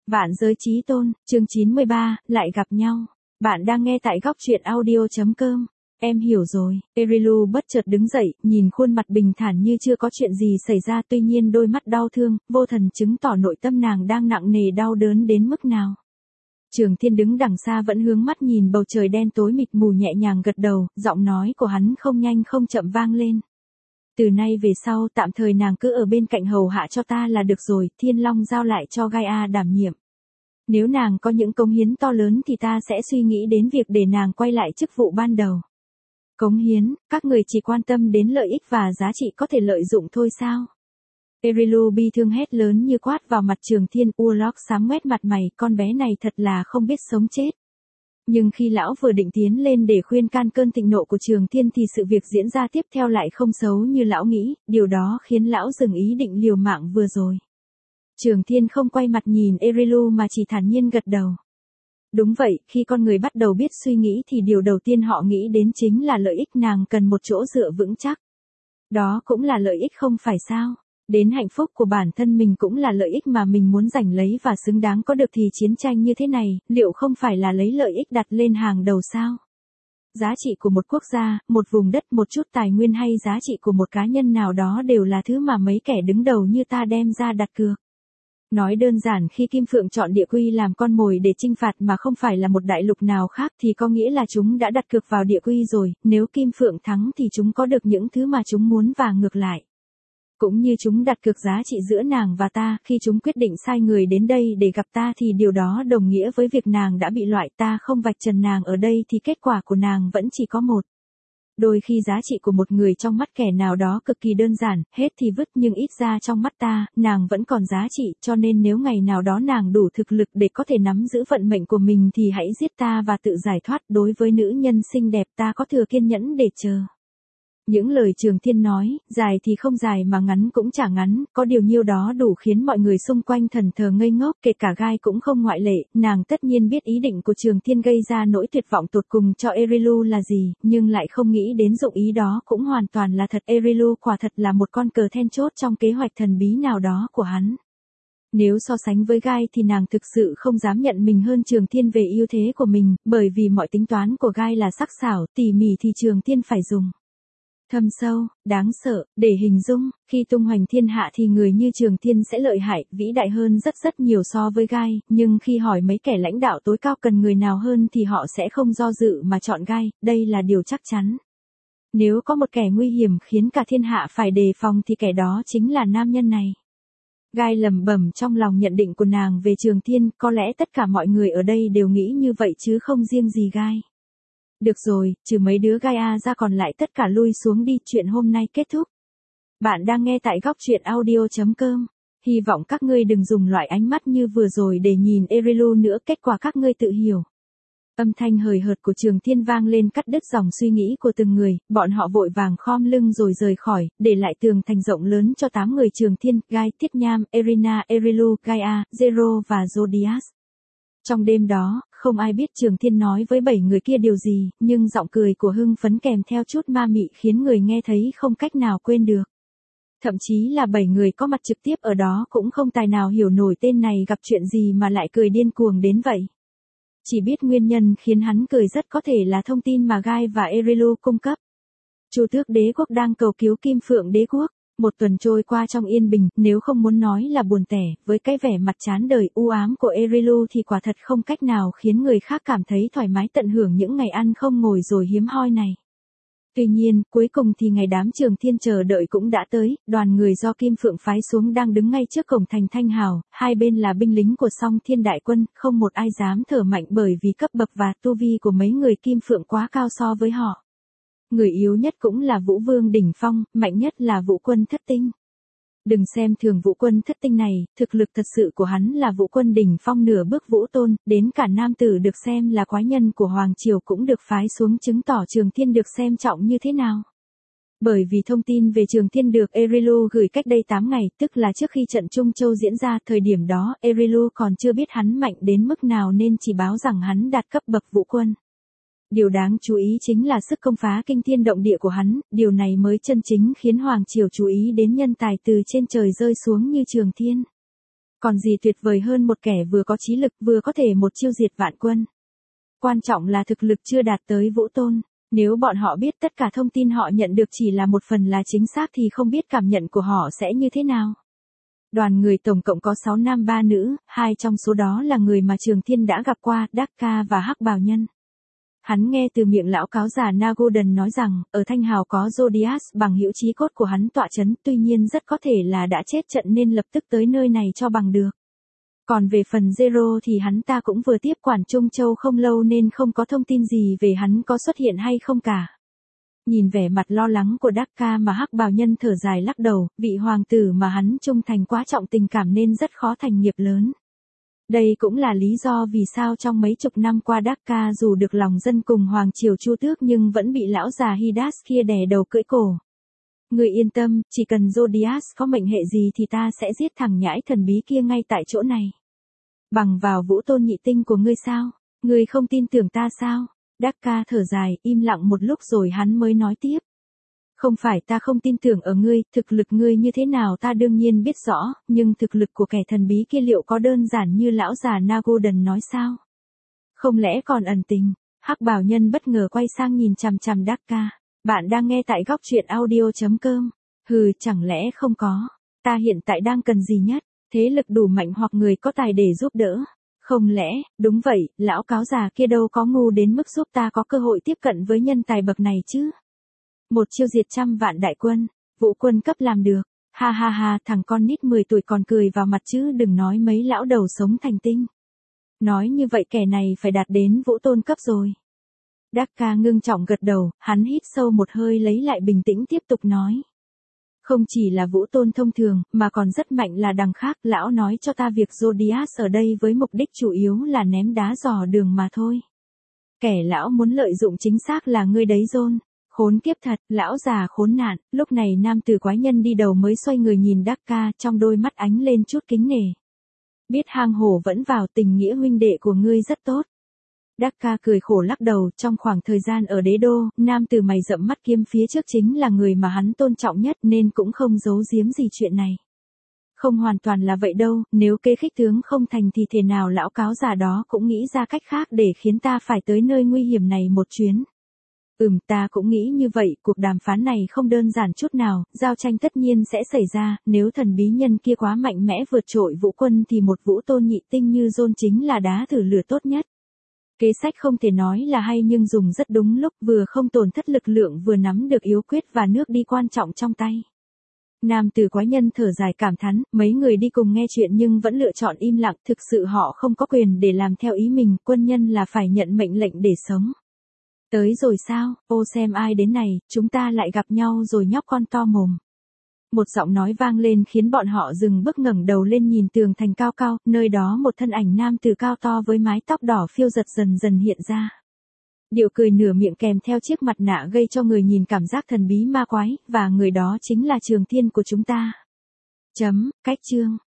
Vạn giới chí tôn, chương 93, lại gặp nhau. Bạn đang nghe tại góc truyện audio.com. Em hiểu rồi. Erilu bất chợt đứng dậy, nhìn khuôn mặt bình thản như chưa có chuyện gì xảy ra, tuy nhiên đôi mắt đau thương, vô thần chứng tỏ nội tâm nàng đang nặng nề đau đớn đến mức nào. Trường Thiên đứng đằng xa vẫn hướng mắt nhìn bầu trời đen tối mịt mù, nhẹ nhàng gật đầu, giọng nói của hắn không nhanh không chậm vang lên. Từ nay về sau tạm thời nàng cứ ở bên cạnh hầu hạ cho ta là được rồi, Thiên Long giao lại cho Gaia đảm nhiệm. Nếu nàng có những cống hiến to lớn thì ta sẽ suy nghĩ đến việc để nàng quay lại chức vụ ban đầu. Cống hiến, các người chỉ quan tâm đến lợi ích và giá trị có thể lợi dụng thôi sao? Erilu bi thương hét lớn như quát vào mặt Trường Thiên. Urlock xám ngoét mặt mày, con bé này thật là không biết sống chết. Nhưng khi lão vừa định tiến lên để khuyên can cơn thịnh nộ của Trường Thiên thì sự việc diễn ra tiếp theo lại không xấu như lão nghĩ, điều đó khiến lão dừng ý định liều mạng vừa rồi. Trường Thiên không quay mặt nhìn Erilu mà chỉ thản nhiên gật đầu. Đúng vậy, khi con người bắt đầu biết suy nghĩ thì điều đầu tiên họ nghĩ đến chính là lợi ích, nàng cần một chỗ dựa vững chắc. Đó cũng là lợi ích không phải sao? Đến hạnh phúc của bản thân mình cũng là lợi ích mà mình muốn giành lấy và xứng đáng có được thì chiến tranh như thế này, liệu không phải là lấy lợi ích đặt lên hàng đầu sao? Giá trị của một quốc gia, một vùng đất, một chút tài nguyên hay giá trị của một cá nhân nào đó đều là thứ mà mấy kẻ đứng đầu như ta đem ra đặt cược. Nói đơn giản, khi Kim Phượng chọn Địa Quy làm con mồi để chinh phạt mà không phải là một đại lục nào khác thì có nghĩa là chúng đã đặt cược vào Địa Quy rồi, nếu Kim Phượng thắng thì chúng có được những thứ mà chúng muốn và ngược lại. Cũng như chúng đặt cược giá trị giữa nàng và ta, khi chúng quyết định sai người đến đây để gặp ta thì điều đó đồng nghĩa với việc nàng đã bị loại, ta không vạch trần nàng ở đây thì kết quả của nàng vẫn chỉ có một. Đôi khi giá trị của một người trong mắt kẻ nào đó cực kỳ đơn giản, hết thì vứt, nhưng ít ra trong mắt ta, nàng vẫn còn giá trị, cho nên nếu ngày nào đó nàng đủ thực lực để có thể nắm giữ vận mệnh của mình thì hãy giết ta và tự giải thoát. Đối với nữ nhân xinh đẹp ta có thừa kiên nhẫn để chờ. Những lời Trường Thiên nói, dài thì không dài mà ngắn cũng chả ngắn, có điều nhiêu đó đủ khiến mọi người xung quanh thần thờ ngây ngốc, kể cả Gai cũng không ngoại lệ. Nàng tất nhiên biết ý định của Trường Thiên gây ra nỗi tuyệt vọng tột cùng cho Erilu là gì, nhưng lại không nghĩ đến dụng ý đó cũng hoàn toàn là thật. Erilu quả thật là một con cờ then chốt trong kế hoạch thần bí nào đó của hắn. Nếu so sánh với Gai thì nàng thực sự không dám nhận mình hơn Trường Thiên về ưu thế của mình, bởi vì mọi tính toán của Gai là sắc sảo, tỉ mỉ thì Trường Thiên phải dùng thâm sâu, đáng sợ, để hình dung. Khi tung hoành thiên hạ thì người như Trường Thiên sẽ lợi hại, vĩ đại hơn rất rất nhiều so với Gai, nhưng khi hỏi mấy kẻ lãnh đạo tối cao cần người nào hơn thì họ sẽ không do dự mà chọn Gai, đây là điều chắc chắn. Nếu có một kẻ nguy hiểm khiến cả thiên hạ phải đề phòng thì kẻ đó chính là nam nhân này. Gai lẩm bẩm trong lòng nhận định của nàng về Trường Thiên, có lẽ tất cả mọi người ở đây đều nghĩ như vậy chứ không riêng gì Gai. Được rồi, trừ mấy đứa Gaia ra còn lại tất cả lui xuống đi, chuyện hôm nay kết thúc. Bạn đang nghe tại góc truyện audio.com. Hy vọng các ngươi đừng dùng loại ánh mắt như vừa rồi để nhìn Erilu nữa, kết quả các ngươi tự hiểu. Âm thanh hời hợt của Trường Thiên vang lên cắt đứt dòng suy nghĩ của từng người, bọn họ vội vàng khom lưng rồi rời khỏi, để lại tường thành rộng lớn cho 8 người Trường Thiên, Gai, Thiết Nham, Erina, Erilu, Gaia, Zero và Zodiac. Trong đêm đó, không ai biết Trường Thiên nói với 7 người kia điều gì, nhưng giọng cười của hưng phấn kèm theo chút ma mị khiến người nghe thấy không cách nào quên được. Thậm chí là 7 người có mặt trực tiếp ở đó cũng không tài nào hiểu nổi tên này gặp chuyện gì mà lại cười điên cuồng đến vậy. Chỉ biết nguyên nhân khiến hắn cười rất có thể là thông tin mà Gai và Erilu cung cấp. Chu Tước Đế quốc đang cầu cứu Kim Phượng Đế quốc. Một tuần trôi qua trong yên bình, nếu không muốn nói là buồn tẻ, với cái vẻ mặt chán đời u ám của Erilu thì quả thật không cách nào khiến người khác cảm thấy thoải mái tận hưởng những ngày ăn không ngồi rồi hiếm hoi này. Tuy nhiên, cuối cùng thì ngày đám Trường Thiên chờ đợi cũng đã tới, đoàn người do Kim Phượng phái xuống đang đứng ngay trước cổng thành Thanh Hào, hai bên là binh lính của Song Thiên đại quân, không một ai dám thở mạnh bởi vì cấp bậc và tu vi của mấy người Kim Phượng quá cao so với họ. Người yếu nhất cũng là Vũ Vương đỉnh phong, mạnh nhất là Vũ Quân Thất Tinh. Đừng xem thường Vũ Quân Thất Tinh này, thực lực thật sự của hắn là Vũ Quân đỉnh phong nửa bước vũ tôn, đến cả nam tử được xem là quái nhân của Hoàng Triều cũng được phái xuống, chứng tỏ Trường Thiên được xem trọng như thế nào. Bởi vì thông tin về Trường Thiên được Erilu gửi cách đây 8 ngày, tức là trước khi trận Trung Châu diễn ra, thời điểm đó Erilu còn chưa biết hắn mạnh đến mức nào nên chỉ báo rằng hắn đạt cấp bậc Vũ Quân. Điều đáng chú ý chính là sức công phá kinh thiên động địa của hắn, điều này mới chân chính khiến Hoàng Triều chú ý đến nhân tài từ trên trời rơi xuống như Trường Thiên. Còn gì tuyệt vời hơn một kẻ vừa có trí lực vừa có thể một chiêu diệt vạn quân. Quan trọng là thực lực chưa đạt tới Vũ Tôn. Nếu bọn họ biết tất cả thông tin họ nhận được chỉ là một phần là chính xác thì không biết cảm nhận của họ sẽ như thế nào. Đoàn người tổng cộng có 6 nam 3 nữ, 2 trong số đó là người mà Trường Thiên đã gặp qua, Dakka và Hắc Bào Nhân. Hắn nghe từ miệng lão cáo già Nagodan nói rằng, ở Thanh Hào có Zodiac bằng hữu chí cốt của hắn tọa chấn, tuy nhiên rất có thể là đã chết trận nên lập tức tới nơi này cho bằng được. Còn về phần Zero thì hắn ta cũng vừa tiếp quản Trung Châu không lâu nên không có thông tin gì về hắn có xuất hiện hay không cả. Nhìn vẻ mặt lo lắng của Dakka mà Hắc Bào Nhân thở dài lắc đầu, vị hoàng tử mà hắn trung thành quá trọng tình cảm nên rất khó thành nghiệp lớn. Đây cũng là lý do vì sao trong mấy chục năm qua Dakka dù được lòng dân cùng Hoàng Triều Chu Tước nhưng vẫn bị lão già Hidas kia đè đầu cưỡi cổ. Người yên tâm, chỉ cần Zodiac có mệnh hệ gì thì ta sẽ giết thằng nhãi thần bí kia ngay tại chỗ này. Bằng vào Vũ Tôn nhị tinh của ngươi sao? Ngươi không tin tưởng ta sao? Dakka thở dài, im lặng một lúc rồi hắn mới nói tiếp. Không phải ta không tin tưởng ở ngươi, thực lực ngươi như thế nào ta đương nhiên biết rõ, nhưng thực lực của kẻ thần bí kia liệu có đơn giản như lão già Nagodan nói sao? Không lẽ còn ẩn tình? Hắc Bào Nhân bất ngờ quay sang nhìn chằm chằm Dakka. Bạn đang nghe tại góc truyện audio.com. Hừ, chẳng lẽ không có? Ta hiện tại đang cần gì nhất? Thế lực đủ mạnh hoặc người có tài để giúp đỡ. Không lẽ, đúng vậy, lão cáo già kia đâu có ngu đến mức giúp ta có cơ hội tiếp cận với nhân tài bậc này chứ? Một chiêu diệt 100 vạn đại quân, Vũ quân cấp làm được. Ha ha ha, thằng con nít 10 tuổi còn cười vào mặt chứ đừng nói mấy lão đầu sống thành tinh. Nói như vậy kẻ này phải đạt đến Vũ Tôn cấp rồi. Dakka ngưng trọng gật đầu, hắn hít sâu một hơi lấy lại bình tĩnh tiếp tục nói. Không chỉ là Vũ Tôn thông thường, mà còn rất mạnh là đằng khác, lão nói cho ta việc Zodiac ở đây với mục đích chủ yếu là ném đá dò đường mà thôi. Kẻ lão muốn lợi dụng chính xác là ngươi đấy Zon. Khốn kiếp thật, lão già khốn nạn, lúc này nam tử quái nhân đi đầu mới xoay người nhìn Dakka, trong đôi mắt ánh lên chút kính nể. Biết hang hổ vẫn vào, tình nghĩa huynh đệ của ngươi rất tốt. Dakka cười khổ lắc đầu, trong khoảng thời gian ở đế đô, nam tử mày rậm mắt kiêm phía trước chính là người mà hắn tôn trọng nhất nên cũng không giấu giếm gì chuyện này. Không hoàn toàn là vậy đâu, nếu kế khích tướng không thành thì thế nào lão cáo già đó cũng nghĩ ra cách khác để khiến ta phải tới nơi nguy hiểm này một chuyến. Ta cũng nghĩ như vậy, cuộc đàm phán này không đơn giản chút nào, giao tranh tất nhiên sẽ xảy ra, nếu thần bí nhân kia quá mạnh mẽ vượt trội Vũ quân thì một Vũ Tôn nhị tinh như Zon chính là đá thử lửa tốt nhất. Kế sách không thể nói là hay nhưng dùng rất đúng lúc, vừa không tổn thất lực lượng vừa nắm được yếu quyết và nước đi quan trọng trong tay. Nam tử quái nhân thở dài cảm thán, mấy người đi cùng nghe chuyện nhưng vẫn lựa chọn im lặng, thực sự họ không có quyền để làm theo ý mình, quân nhân là phải nhận mệnh lệnh để sống. Tới rồi sao, ô xem ai đến này, chúng ta lại gặp nhau rồi nhóc con to mồm. Một giọng nói vang lên khiến bọn họ dừng bước ngẩng đầu lên nhìn tường thành cao cao, nơi đó một thân ảnh nam tử cao to với mái tóc đỏ phiêu giật dần dần hiện ra. Điệu cười nửa miệng kèm theo chiếc mặt nạ gây cho người nhìn cảm giác thần bí ma quái, và người đó chính là Trường Thiên của chúng ta. Cách chương.